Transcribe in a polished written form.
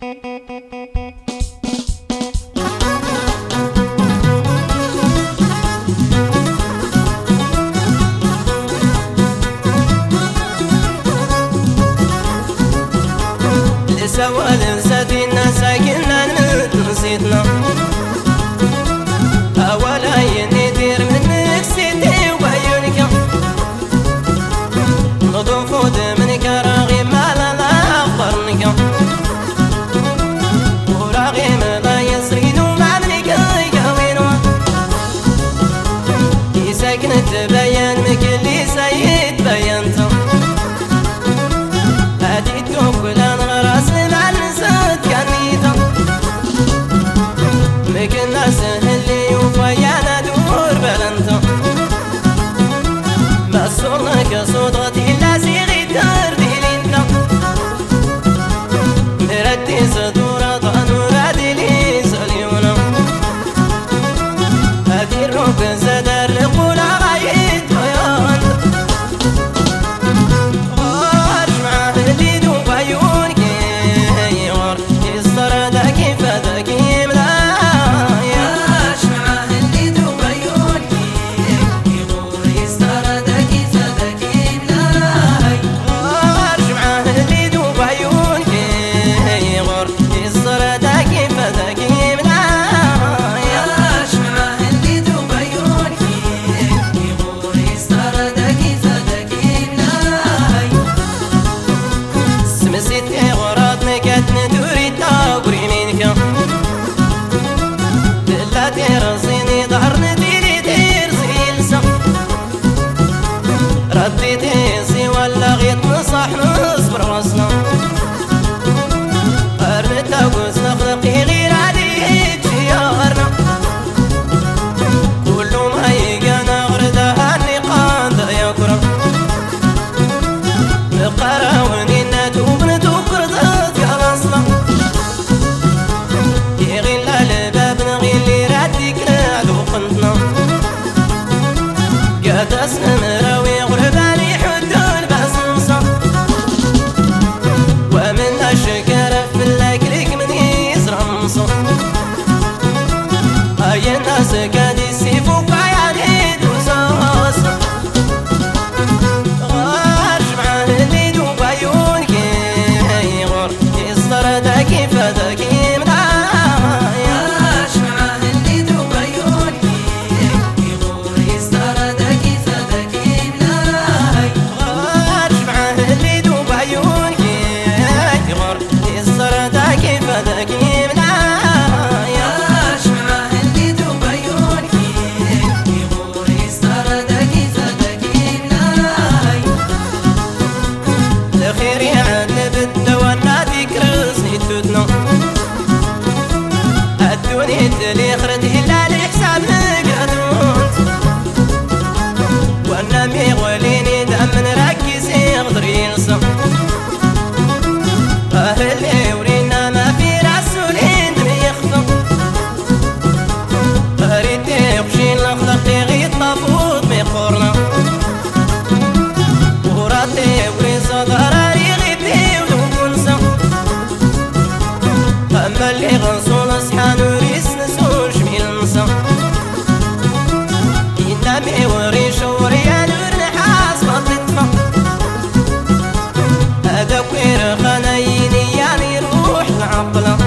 سوال زادنا ساكننا نسيتنا ولا يندير منك سيدي وعيونك نضوف منك راغي ما لا أخبرنك وراغي ما لا يسرين وما منك يقوينو يساكن تبين مك اللي سيد بينته هادي توكلان غراس سهلي وفيانا دور بلنتو ما صورناك صوتي لا سيغي دار ديلينتا مردي صدورة ضانو رادي لي سليونا هادي الروك زدر لقولا غايد ويان غارش معاه اللي دوب عيونك يغار يصدر داكي فداكي رصيني ظهرني ديري دير زيلسا رديتي سي ولا غيط نصح نصبر راسنا قرنتا وقوس نخلقي غير عليك جيارنا كل ما يقانا غردها النقاند يكرم نقراوني نتوب نتوب قرضت يا اصلا يغيل الباب نغيل قد اسمراوي غرباني حدود بسنصة ومن الشكر في الاكلك من يزرمصة هاي الناس قد يسيفوا بعياني دوسوس غارش معاه اللي دوب عيونك يغار يصدر داكي فداكي اللي خرتي لا الحساب نقدرونت وانا ميغوليني دم نركز يقدر ينصم اللي ورينا ما في رسولين يخطم ريتي وشين لخلقي غيط مفوض بقرنا وراتي وريزا ضراري غيبي ودونسم اما اللي غنصون اصحان وريس ينامي وريش وريان ورنحاس بطلتفا هذا كوير خنايني يعني روح العقلة